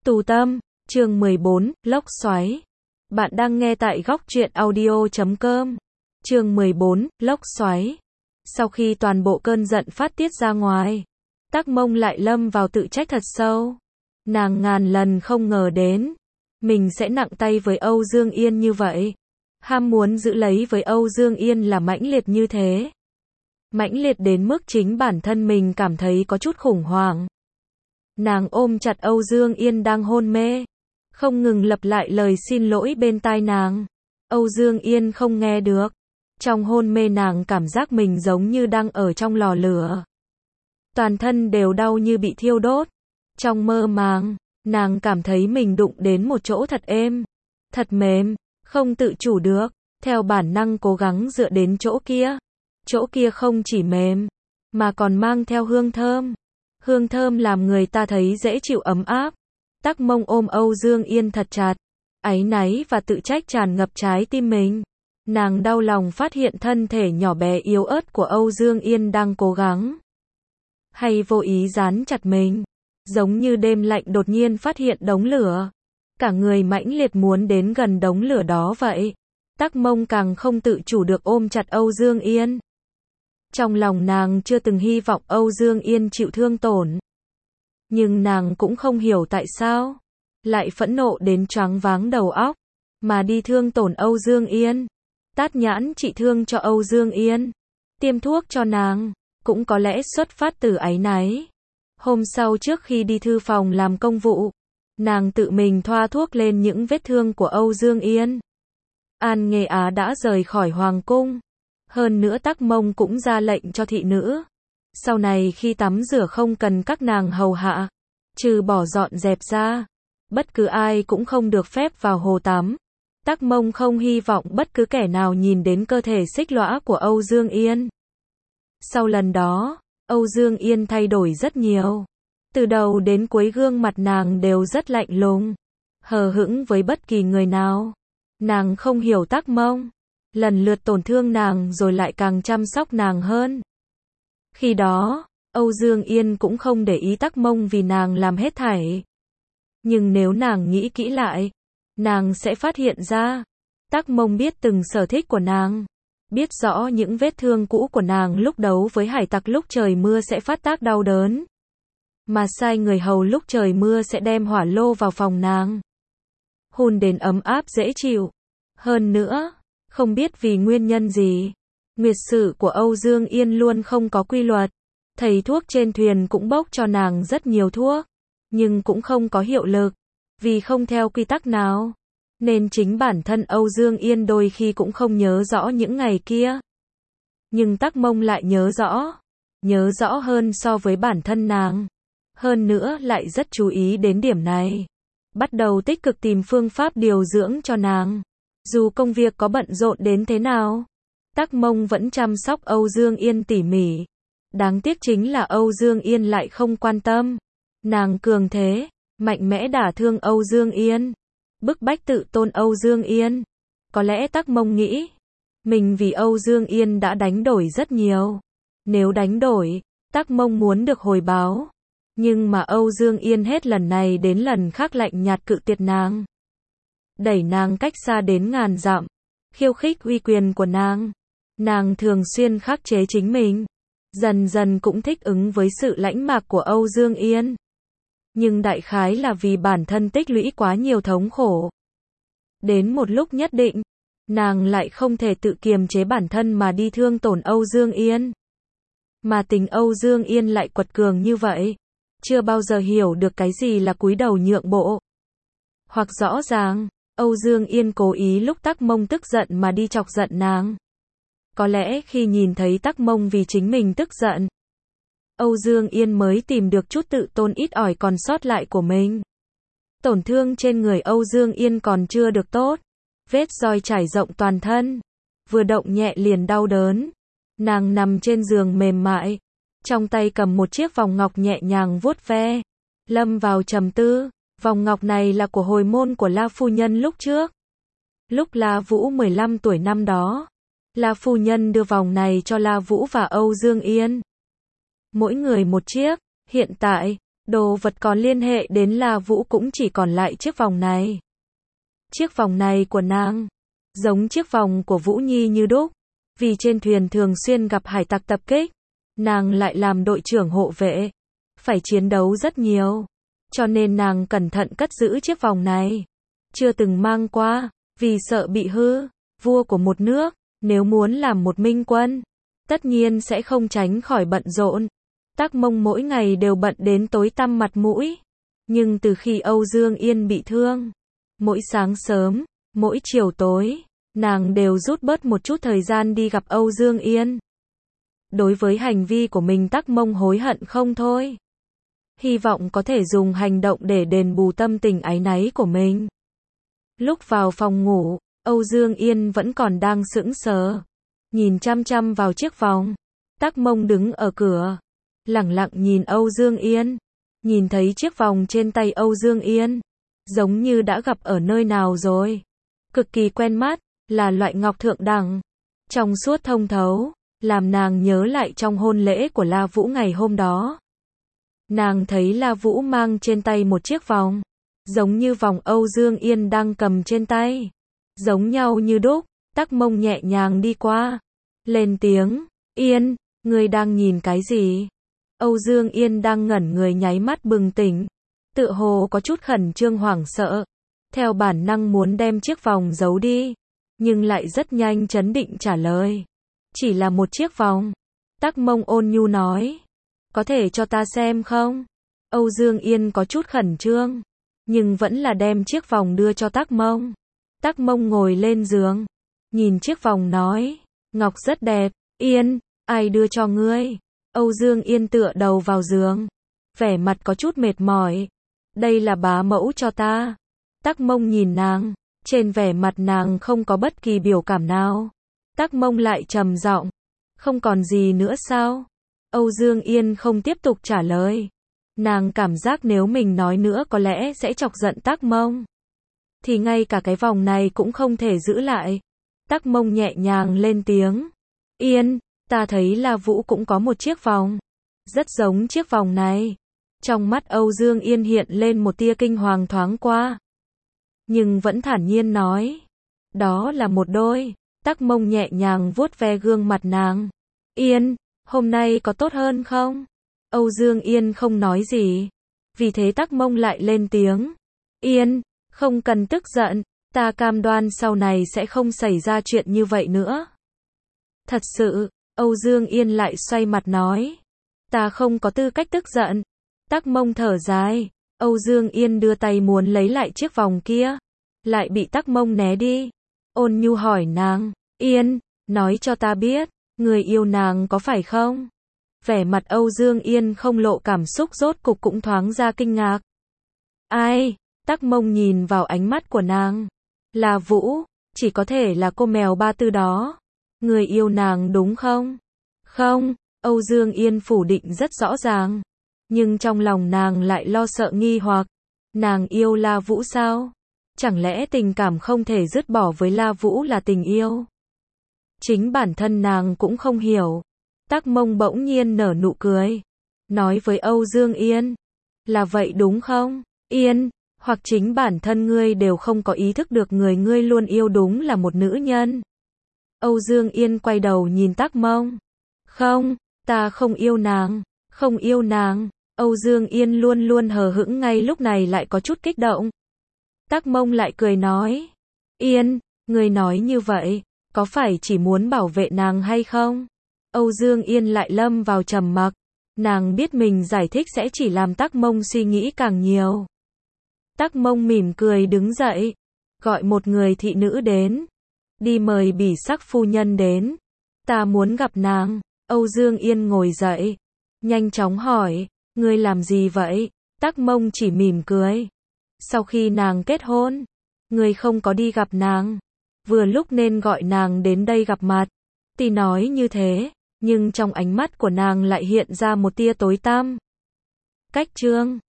Tu Tâm, chương 14, Lốc Xoáy. Bạn đang nghe tại góc truyện audio.com. Chương 14, Lốc Xoáy. Sau khi toàn bộ cơn giận phát tiết ra ngoài, Tắc Mông lại lâm vào tự trách thật sâu. Nàng ngàn lần không ngờ đến, mình sẽ nặng tay với Âu Dương Yên như vậy. Ham muốn giữ lấy với Âu Dương Yên là mãnh liệt như thế. Mãnh liệt đến mức chính bản thân mình cảm thấy có chút khủng hoảng. Nàng ôm chặt Âu Dương Yên đang hôn mê, không ngừng lặp lại lời xin lỗi bên tai nàng. Âu Dương Yên không nghe được. Trong hôn mê nàng cảm giác mình giống như đang ở trong lò lửa. Toàn thân đều đau như bị thiêu đốt. Trong mơ màng, nàng cảm thấy mình đụng đến một chỗ thật êm, thật mềm, không tự chủ được, theo bản năng cố gắng dựa đến chỗ kia. Chỗ kia không chỉ mềm, mà còn mang theo hương thơm. Hương thơm làm người ta thấy dễ chịu ấm áp. Tắc Mông ôm Âu Dương Yên thật chặt. Áy náy và tự trách tràn ngập trái tim mình. Nàng đau lòng phát hiện thân thể nhỏ bé yếu ớt của Âu Dương Yên đang cố gắng, hay vô ý dán chặt mình. Giống như đêm lạnh đột nhiên phát hiện đống lửa. Cả người mãnh liệt muốn đến gần đống lửa đó vậy. Tắc Mông càng không tự chủ được ôm chặt Âu Dương Yên. Trong lòng nàng chưa từng hy vọng Âu Dương Yên chịu thương tổn. Nhưng nàng cũng không hiểu tại sao lại phẫn nộ đến choáng váng đầu óc, mà đi thương tổn Âu Dương Yên. Tát nhãn trị thương cho Âu Dương Yên, tiêm thuốc cho nàng, cũng có lẽ xuất phát từ áy náy. Hôm sau trước khi đi thư phòng làm công vụ, nàng tự mình thoa thuốc lên những vết thương của Âu Dương Yên. An Nghê Á đã rời khỏi hoàng cung. Hơn nữa Tắc Mông cũng ra lệnh cho thị nữ. Sau này khi tắm rửa không cần các nàng hầu hạ, trừ bỏ dọn dẹp ra, bất cứ ai cũng không được phép vào hồ tắm. Tắc Mông không hy vọng bất cứ kẻ nào nhìn đến cơ thể xích lõa của Âu Dương Yên. Sau lần đó, Âu Dương Yên thay đổi rất nhiều. Từ đầu đến cuối gương mặt nàng đều rất lạnh lùng, hờ hững với bất kỳ người nào. Nàng không hiểu Tắc Mông, lần lượt tổn thương nàng rồi lại càng chăm sóc nàng hơn. Khi đó, Âu Dương Yên cũng không để ý Tắc Mông vì nàng làm hết thảy. Nhưng nếu nàng nghĩ kỹ lại, nàng sẽ phát hiện ra, Tắc Mông biết từng sở thích của nàng, biết rõ những vết thương cũ của nàng lúc đấu với hải tặc lúc trời mưa sẽ phát tác đau đớn, mà sai người hầu lúc trời mưa sẽ đem hỏa lô vào phòng nàng, hôn đến ấm áp dễ chịu. Hơn nữa, không biết vì nguyên nhân gì, nguyệt sự của Âu Dương Yên luôn không có quy luật. Thầy thuốc trên thuyền cũng bốc cho nàng rất nhiều thuốc, nhưng cũng không có hiệu lực, vì không theo quy tắc nào. Nên chính bản thân Âu Dương Yên đôi khi cũng không nhớ rõ những ngày kia. Nhưng Tắc Mông lại nhớ rõ hơn so với bản thân nàng. Hơn nữa lại rất chú ý đến điểm này. Bắt đầu tích cực tìm phương pháp điều dưỡng cho nàng. Dù công việc có bận rộn đến thế nào, Tắc Mông vẫn chăm sóc Âu Dương Yên tỉ mỉ. Đáng tiếc chính là Âu Dương Yên lại không quan tâm. Nàng cường thế, mạnh mẽ đả thương Âu Dương Yên, bức bách tự tôn Âu Dương Yên. Có lẽ Tắc Mông nghĩ, mình vì Âu Dương Yên đã đánh đổi rất nhiều. Nếu đánh đổi, Tắc Mông muốn được hồi báo. Nhưng mà Âu Dương Yên hết lần này đến lần khác lạnh nhạt cự tuyệt nàng. Đẩy nàng cách xa đến ngàn dặm, khiêu khích uy quyền của nàng. Nàng thường xuyên khắc chế chính mình, dần dần cũng thích ứng với sự lãnh mạc của Âu Dương Yên. Nhưng đại khái là vì bản thân tích lũy quá nhiều thống khổ. Đến một lúc nhất định, nàng lại không thể tự kiềm chế bản thân mà đi thương tổn Âu Dương Yên. Mà tình Âu Dương Yên lại quật cường như vậy, chưa bao giờ hiểu được cái gì là cúi đầu nhượng bộ. Hoặc rõ ràng, Âu Dương Yên cố ý lúc Tắc Mông tức giận mà đi chọc giận nàng. Có lẽ khi nhìn thấy Tắc Mông vì chính mình tức giận, Âu Dương Yên mới tìm được chút tự tôn ít ỏi còn sót lại của mình. Tổn thương trên người Âu Dương Yên còn chưa được tốt, vết roi trải rộng toàn thân, vừa động nhẹ liền đau đớn. Nàng nằm trên giường mềm mại, trong tay cầm một chiếc vòng ngọc nhẹ nhàng vuốt ve, lâm vào trầm tư. Vòng ngọc này là của hồi môn của La phu nhân lúc trước. Lúc La Vũ 15 tuổi năm đó, La phu nhân đưa vòng này cho La Vũ và Âu Dương Yên. Mỗi người một chiếc. Hiện tại, Đồ vật còn liên hệ đến La Vũ cũng chỉ còn lại chiếc vòng này. Chiếc vòng này của nàng, giống chiếc vòng của Vũ Nhi như đúc. Vì trên thuyền thường xuyên gặp hải tặc tập kích, nàng lại làm đội trưởng hộ vệ, phải chiến đấu rất nhiều. Cho nên nàng cẩn thận cất giữ chiếc vòng này. Chưa từng mang qua, vì sợ bị hư. Vua của một nước, nếu muốn làm một minh quân, tất nhiên sẽ không tránh khỏi bận rộn. Tắc Mông mỗi ngày đều bận đến tối tăm mặt mũi. Nhưng từ khi Âu Dương Yên bị thương, mỗi sáng sớm, mỗi chiều tối, nàng đều rút bớt một chút thời gian đi gặp Âu Dương Yên. Đối với hành vi của mình Tắc Mông hối hận không thôi. Hy vọng có thể dùng hành động để đền bù tâm tình áy náy của mình. Lúc vào phòng ngủ, Âu Dương Yên vẫn còn đang sững sờ, nhìn chăm chăm vào chiếc vòng. Tắc Mông đứng ở cửa, lẳng lặng nhìn Âu Dương Yên. Nhìn thấy chiếc vòng trên tay Âu Dương Yên, giống như đã gặp ở nơi nào rồi. Cực kỳ quen mắt, là loại ngọc thượng đẳng, trong suốt thông thấu, làm nàng nhớ lại trong hôn lễ của La Vũ ngày hôm đó. Nàng thấy La Vũ mang trên tay một chiếc vòng, giống như vòng Âu Dương Yên đang cầm trên tay. Giống nhau như đúc. Tắc Mông nhẹ nhàng đi qua, lên tiếng, Yên, ngươi đang nhìn cái gì? Âu Dương Yên đang ngẩn người nháy mắt bừng tỉnh, tựa hồ có chút khẩn trương hoảng sợ, theo bản năng muốn đem chiếc vòng giấu đi, nhưng lại rất nhanh trấn định trả lời. Chỉ là một chiếc vòng. Tắc Mông ôn nhu nói, có thể cho ta xem không? Âu Dương Yên có chút khẩn trương, nhưng vẫn là đem chiếc vòng đưa cho Tắc Mông. Tắc Mông ngồi lên giường, nhìn chiếc vòng nói, ngọc rất đẹp. Yên, ai đưa cho ngươi? Âu Dương Yên tựa đầu vào giường, vẻ mặt có chút mệt mỏi. Đây là bá mẫu cho ta. Tắc Mông nhìn nàng, trên vẻ mặt nàng không có bất kỳ biểu cảm nào. Tắc Mông lại trầm giọng, không còn gì nữa sao? Âu Dương Yên không tiếp tục trả lời. Nàng cảm giác nếu mình nói nữa có lẽ sẽ chọc giận Tắc Mông, thì ngay cả cái vòng này cũng không thể giữ lại. Tắc Mông nhẹ nhàng lên tiếng, Yên, ta thấy La Vũ cũng có một chiếc vòng, rất giống chiếc vòng này. Trong mắt Âu Dương Yên hiện lên một tia kinh hoàng thoáng qua, nhưng vẫn thản nhiên nói, đó là một đôi. Tắc Mông nhẹ nhàng vuốt ve gương mặt nàng. Yên, hôm nay có tốt hơn không? Âu Dương Yên không nói gì, vì thế Tắc Mông lại lên tiếng, Yên, không cần tức giận, ta cam đoan sau này sẽ không xảy ra chuyện như vậy nữa. Thật sự. Âu Dương Yên lại xoay mặt nói, ta không có tư cách tức giận. Tắc Mông thở dài. Âu Dương Yên đưa tay muốn lấy lại chiếc vòng kia, lại bị Tắc Mông né đi. Ôn nhu hỏi nàng, Yên, nói cho ta biết, người yêu nàng có phải không? Vẻ mặt Âu Dương Yên không lộ cảm xúc, rốt cục cũng thoáng ra kinh ngạc. Ai? Tắc Mông nhìn vào ánh mắt của nàng. Là Vũ, chỉ có thể là cô mèo Ba Tư đó. Người yêu nàng đúng không? Không, Âu Dương Yên phủ định rất rõ ràng. Nhưng trong lòng nàng lại lo sợ nghi hoặc. Nàng yêu La Vũ sao? Chẳng lẽ tình cảm không thể dứt bỏ với La Vũ là tình yêu? Chính bản thân nàng cũng không hiểu. Tắc Mông bỗng nhiên nở nụ cười, nói với Âu Dương Yên, là vậy đúng không? Yên, hoặc chính bản thân ngươi đều không có ý thức được người ngươi luôn yêu đúng là một nữ nhân. Âu Dương Yên quay đầu nhìn Tắc Mông. Không, ta không yêu nàng, không yêu nàng. Âu Dương Yên luôn luôn hờ hững, ngay lúc này lại có chút kích động. Tắc Mông lại cười nói, Yên, ngươi nói như vậy, có phải chỉ muốn bảo vệ nàng hay không? Âu Dương Yên lại lâm vào trầm mặc. Nàng biết mình giải thích sẽ chỉ làm Tắc Mông suy nghĩ càng nhiều. Tắc Mông mỉm cười đứng dậy, gọi một người thị nữ đến, đi mời Bỉ Sắc phu nhân đến. Ta muốn gặp nàng. Âu Dương Yên ngồi dậy, nhanh chóng hỏi, ngươi làm gì vậy? Tắc Mông chỉ mỉm cười. Sau khi nàng kết hôn, ngươi không có đi gặp nàng, vừa lúc nên gọi nàng đến đây gặp mặt. Tuy nói như thế, nhưng trong ánh mắt của nàng lại hiện ra một tia tối tăm. Cách chương